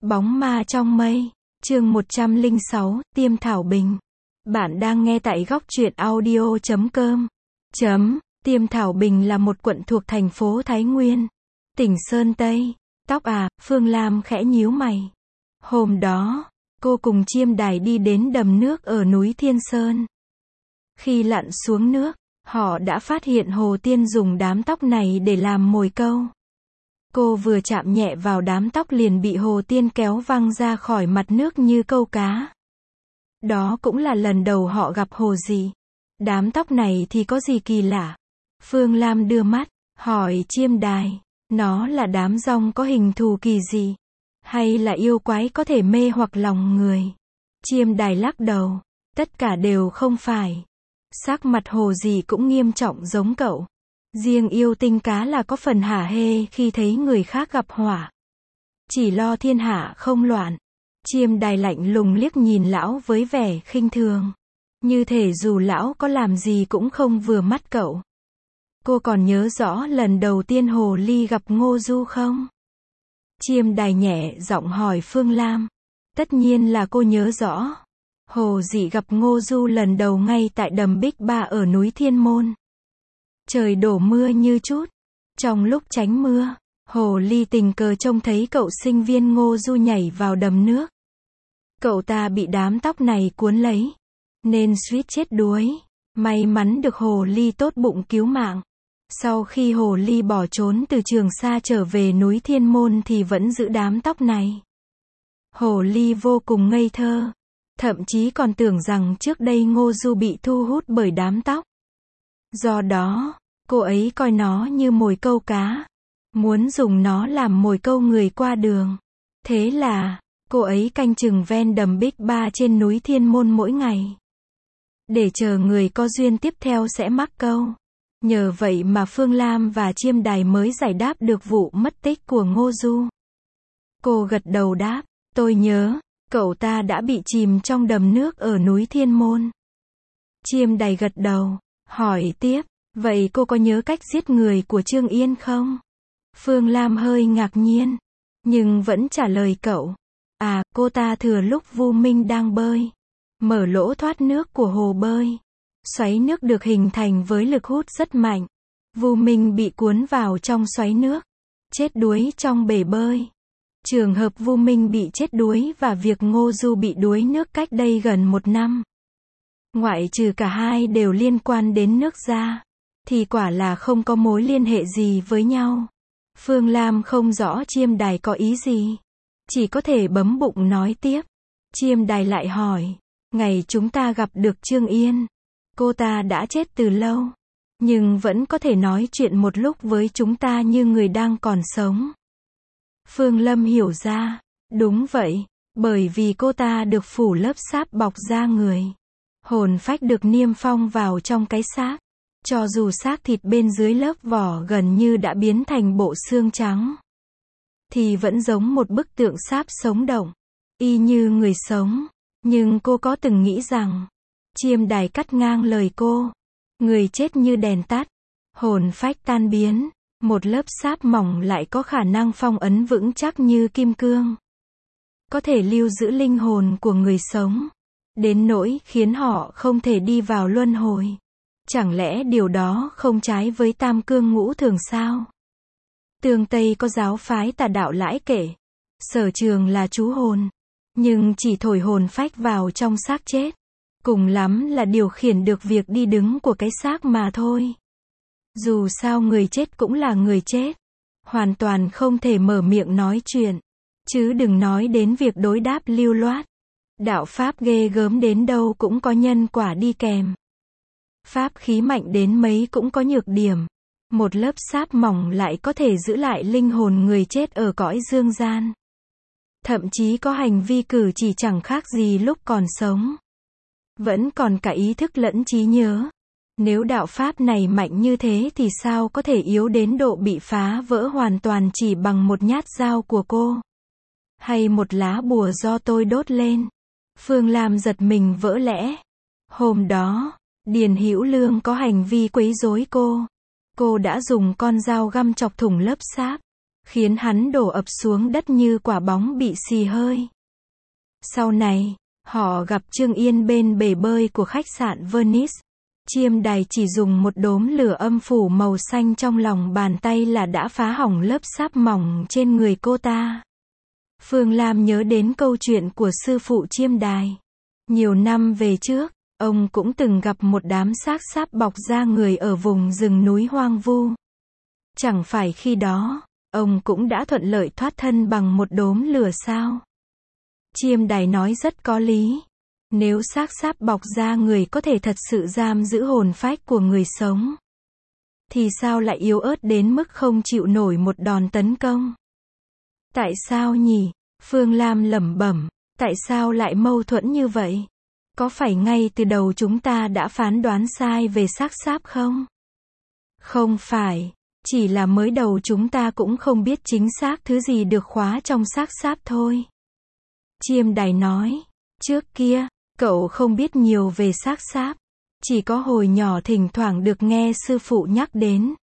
Bóng ma trong mây, chương 106, Tiêm Thảo Bình. Bạn đang nghe tại góc truyện audio.com. Tiêm Thảo Bình là một quận thuộc thành phố Thái Nguyên, tỉnh Sơn Tây. Tóc à, Phương Lam khẽ nhíu mày. Hôm đó, cô cùng Chiêm Đài đi đến đầm nước ở núi Thiên Sơn. Khi lặn xuống nước, họ đã phát hiện Hồ Tiên dùng đám tóc này để làm mồi câu. Cô vừa chạm nhẹ vào đám tóc liền bị Hồ Tiên kéo văng ra khỏi mặt nước như câu cá. Đó cũng là lần đầu họ gặp hồ dị. Đám tóc này thì có gì kỳ lạ? Phương Lam đưa mắt, hỏi Chiêm Đài, nó là đám dong có hình thù kỳ dị? Hay là yêu quái có thể mê hoặc lòng người? Chiêm Đài lắc đầu, tất cả đều không phải. Sắc mặt hồ dị cũng nghiêm trọng giống cậu. Riêng yêu tinh cá là có phần hả hê khi thấy người khác gặp họa. Chỉ lo thiên hạ không loạn. Chiêm Đài lạnh lùng liếc nhìn lão với vẻ khinh thường. Như thể dù lão có làm gì cũng không vừa mắt cậu. Cô còn nhớ rõ lần đầu tiên Hồ Ly gặp Ngô Du không? Chiêm Đài nhẹ giọng hỏi Phương Lam. Tất nhiên là cô nhớ rõ. Hồ dị gặp Ngô Du lần đầu ngay tại đầm Bích Ba ở núi Thiên Môn. Trời đổ mưa như chút. Trong lúc tránh mưa, Hồ Ly tình cờ trông thấy cậu sinh viên Ngô Du nhảy vào đầm nước. Cậu ta bị đám tóc này cuốn lấy, nên suýt chết đuối. May mắn được Hồ Ly tốt bụng cứu mạng. Sau khi Hồ Ly bỏ trốn từ Trường Sa trở về núi Thiên Môn thì vẫn giữ đám tóc này. Hồ Ly vô cùng ngây thơ, thậm chí còn tưởng rằng trước đây Ngô Du bị thu hút bởi đám tóc. Do đó, cô ấy coi nó như mồi câu cá, muốn dùng nó làm mồi câu người qua đường. Thế là, cô ấy canh chừng ven đầm Bích Ba trên núi Thiên Môn mỗi ngày, để chờ người có duyên tiếp theo sẽ mắc câu. Nhờ vậy mà Phương Lam và Chiêm Đài mới giải đáp được vụ mất tích của Ngô Du. Cô gật đầu đáp, tôi nhớ, cậu ta đã bị chìm trong đầm nước ở núi Thiên Môn. Chiêm Đài gật đầu, hỏi tiếp, vậy cô có nhớ cách giết người của Trương Yên không? Phương Lam hơi ngạc nhiên, nhưng vẫn trả lời cậu. À, cô ta thừa lúc Vu Minh đang bơi, mở lỗ thoát nước của hồ bơi. Xoáy nước được hình thành với lực hút rất mạnh. Vu Minh bị cuốn vào trong xoáy nước, chết đuối trong bể bơi. Trường hợp Vu Minh bị chết đuối và việc Ngô Du bị đuối nước cách đây gần 1 năm. Ngoại trừ cả hai đều liên quan đến nước ra, thì quả là không có mối liên hệ gì với nhau. Phương Lam không rõ Chiêm Đài có ý gì, chỉ có thể bấm bụng nói tiếp. Chiêm Đài lại hỏi, ngày chúng ta gặp được Trương Yên, cô ta đã chết từ lâu, nhưng vẫn có thể nói chuyện một lúc với chúng ta như người đang còn sống. Phương Lâm hiểu ra, đúng vậy, bởi vì cô ta được phủ lớp sáp bọc da người. Hồn phách được niêm phong vào trong cái xác. Cho dù xác thịt bên dưới lớp vỏ gần như đã biến thành bộ xương trắng, thì vẫn giống một bức tượng sáp sống động, y như người sống. Nhưng cô có từng nghĩ rằng, Chiêm Đài cắt ngang lời cô, người chết như đèn tắt, hồn phách tan biến, một lớp sáp mỏng lại có khả năng phong ấn vững chắc như kim cương, có thể lưu giữ linh hồn của người sống, đến nỗi khiến họ không thể đi vào luân hồi. Chẳng lẽ điều đó không trái với tam cương ngũ thường sao? Tương Tây có giáo phái Tà đạo lãi kể, sở trường là trú hồn, nhưng chỉ thổi hồn phách vào trong xác chết, cùng lắm là điều khiển được việc đi đứng của cái xác mà thôi. Dù sao người chết cũng là người chết, hoàn toàn không thể mở miệng nói chuyện, chứ đừng nói đến việc đối đáp lưu loát. Đạo pháp ghê gớm đến đâu cũng có nhân quả đi kèm. Pháp khí mạnh đến mấy cũng có nhược điểm. Một lớp sáp mỏng lại có thể giữ lại linh hồn người chết ở cõi dương gian. Thậm chí có hành vi cử chỉ chẳng khác gì lúc còn sống. Vẫn còn cả ý thức lẫn trí nhớ. Nếu đạo pháp này mạnh như thế thì sao có thể yếu đến độ bị phá vỡ hoàn toàn chỉ bằng một nhát dao của cô? Hay một lá bùa do tôi đốt lên? Phương Lam giật mình vỡ lẽ. Hôm đó, Điền Hữu Lương có hành vi quấy rối cô. Cô đã dùng con dao găm chọc thủng lớp sáp. khiến hắn đổ ập xuống đất như quả bóng bị xì hơi. Sau này, họ gặp Trương Yên bên bể bơi của khách sạn Venice. Chiêm Đài chỉ dùng một đốm lửa âm phủ màu xanh trong lòng bàn tay là đã phá hỏng lớp sáp mỏng trên người cô ta. Phương Lam nhớ đến câu chuyện của sư phụ Chiêm Đài. Nhiều năm về trước, ông cũng từng gặp một đám xác sáp bọc da người ở vùng rừng núi hoang vu. Chẳng phải khi đó, ông cũng đã thuận lợi thoát thân bằng một đốm lửa sao? Chiêm Đài nói rất có lý. Nếu xác sáp bọc da người có thể thật sự giam giữ hồn phách của người sống, thì sao lại yếu ớt đến mức không chịu nổi một đòn tấn công? Tại sao nhỉ? Phương Lam lẩm bẩm, tại sao lại mâu thuẫn như vậy? Có phải ngay từ đầu chúng ta đã phán đoán sai về xác sáp không? Không phải, chỉ là mới đầu chúng ta cũng không biết chính xác thứ gì được khóa trong xác sáp thôi. Chiêm Đài nói, trước kia, cậu không biết nhiều về xác sáp, chỉ có hồi nhỏ thỉnh thoảng được nghe sư phụ nhắc đến.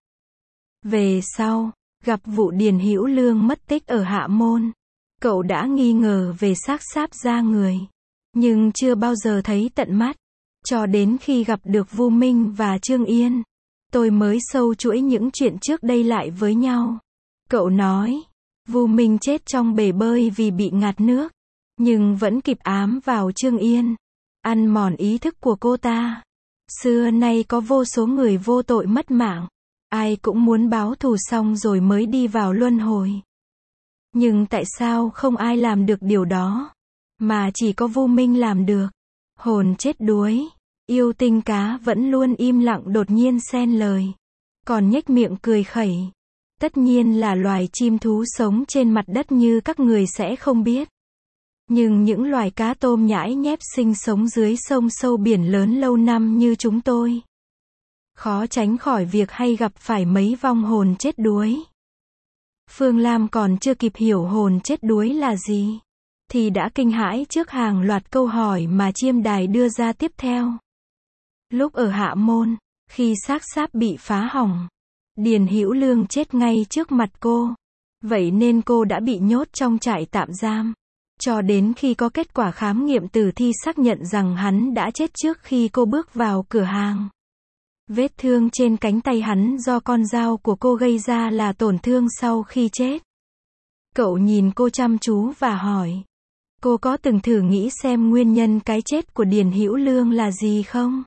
Về sau, gặp vụ Điền Hữu Lương mất tích ở Hạ Môn, cậu đã nghi ngờ về xác sáp da người, nhưng chưa bao giờ thấy tận mắt, cho đến khi gặp được Vu Minh và Trương Yên, tôi mới sâu chuỗi những chuyện trước đây lại với nhau. Cậu nói, Vu Minh chết trong bể bơi vì bị ngạt nước, nhưng vẫn kịp ám vào Trương Yên, ăn mòn ý thức của cô ta. Xưa nay có vô số người vô tội mất mạng, ai cũng muốn báo thù xong rồi mới đi vào luân hồi. Nhưng tại sao không ai làm được điều đó, mà chỉ có Vu Minh làm được? Hồn chết đuối. Yêu tinh cá vẫn luôn im lặng đột nhiên xen lời, còn nhếch miệng cười khẩy. Tất nhiên là loài chim thú sống trên mặt đất như các người sẽ không biết. Nhưng những loài cá tôm nhãi nhép sinh sống dưới sông sâu biển lớn lâu năm như chúng tôi, khó tránh khỏi việc hay gặp phải mấy vong hồn chết đuối. Phương Lam còn chưa kịp hiểu hồn chết đuối là gì, thì đã kinh hãi trước hàng loạt câu hỏi mà Chiêm Đài đưa ra tiếp theo. Lúc ở Hạ Môn, khi xác sáp bị phá hỏng, Điền Hữu Lương chết ngay trước mặt cô. Vậy nên cô đã bị nhốt trong trại tạm giam, cho đến khi có kết quả khám nghiệm tử thi xác nhận rằng hắn đã chết trước khi cô bước vào cửa hàng. Vết thương trên cánh tay hắn do con dao của cô gây ra là tổn thương sau khi chết. Cậu nhìn cô chăm chú và hỏi, cô có từng thử nghĩ xem nguyên nhân cái chết của Điền Hữu Lương là gì không?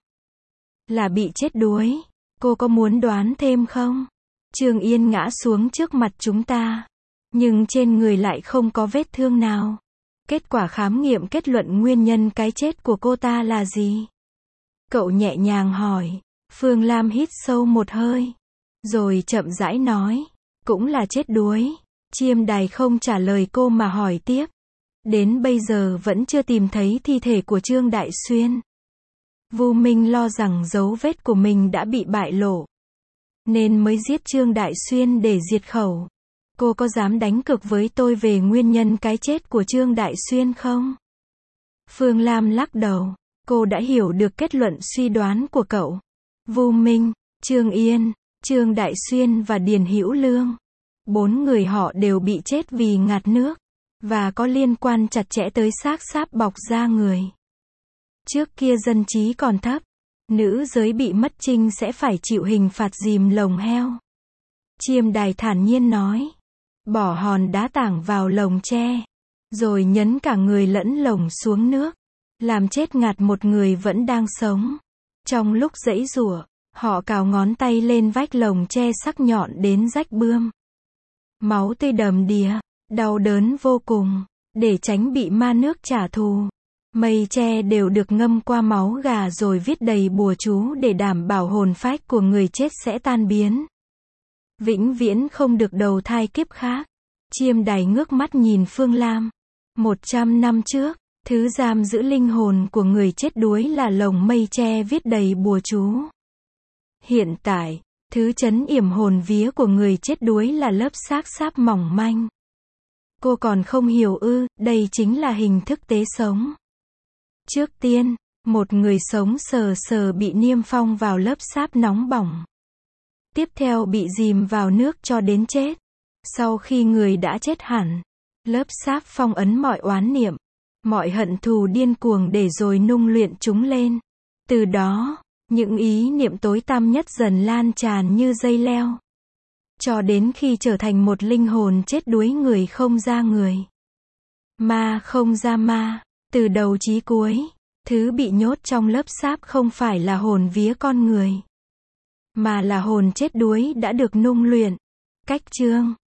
Là bị chết đuối. Cô có muốn đoán thêm không? Trương Yên ngã xuống trước mặt chúng ta, nhưng trên người lại không có vết thương nào. Kết quả khám nghiệm kết luận nguyên nhân cái chết của cô ta là gì? Cậu nhẹ nhàng hỏi. Phương Lam hít sâu một hơi, rồi chậm rãi nói, cũng là chết đuối. Chiêm Đài không trả lời cô mà hỏi tiếp. Đến bây giờ vẫn chưa tìm thấy thi thể của Trương Đại Xuyên. Vu Minh lo rằng dấu vết của mình đã bị bại lộ, nên mới giết Trương Đại Xuyên để diệt khẩu. Cô có dám đánh cược với tôi về nguyên nhân cái chết của Trương Đại Xuyên không? Phương Lam lắc đầu. Cô đã hiểu được kết luận suy đoán của cậu. Vu Minh, Trương Yên, Trương Đại Xuyên và Điền Hữu Lương, 4 người họ đều bị chết vì ngạt nước, và có liên quan chặt chẽ tới xác sáp bọc da người. Trước kia dân trí còn thấp, nữ giới bị mất trinh sẽ phải chịu hình phạt dìm lồng heo. Chiêm Đài thản nhiên nói, bỏ hòn đá tảng vào lồng tre, rồi nhấn cả người lẫn lồng xuống nước, làm chết ngạt một người vẫn đang sống. Trong lúc giãy giụa, họ cào ngón tay lên vách lồng tre sắc nhọn đến rách bươm. Máu tươi đầm đìa, đau đớn vô cùng. Để tránh bị ma nước trả thù, mây tre đều được ngâm qua máu gà rồi viết đầy bùa chú để đảm bảo hồn phách của người chết sẽ tan biến, vĩnh viễn không được đầu thai kiếp khác. Chiêm Đài ngước mắt nhìn Phương Lam. 100 năm trước, thứ giam giữ linh hồn của người chết đuối là lồng mây tre viết đầy bùa chú. Hiện tại, thứ trấn yểm hồn vía của người chết đuối là lớp xác sáp mỏng manh. Cô còn không hiểu ư? Đây chính là hình thức tế sống. Trước tiên, một người sống sờ sờ bị niêm phong vào lớp sáp nóng bỏng. Tiếp theo bị dìm vào nước cho đến chết. Sau khi người đã chết hẳn, lớp sáp phong ấn mọi oán niệm, mọi hận thù điên cuồng để rồi nung luyện chúng lên. Từ đó, những ý niệm tối tăm nhất dần lan tràn như dây leo, cho đến khi trở thành một linh hồn chết đuối, người không ra người, ma không ra ma. Từ đầu chí cuối, thứ bị nhốt trong lớp sáp không phải là hồn vía con người, mà là hồn chết đuối đã được nung luyện. Cách chương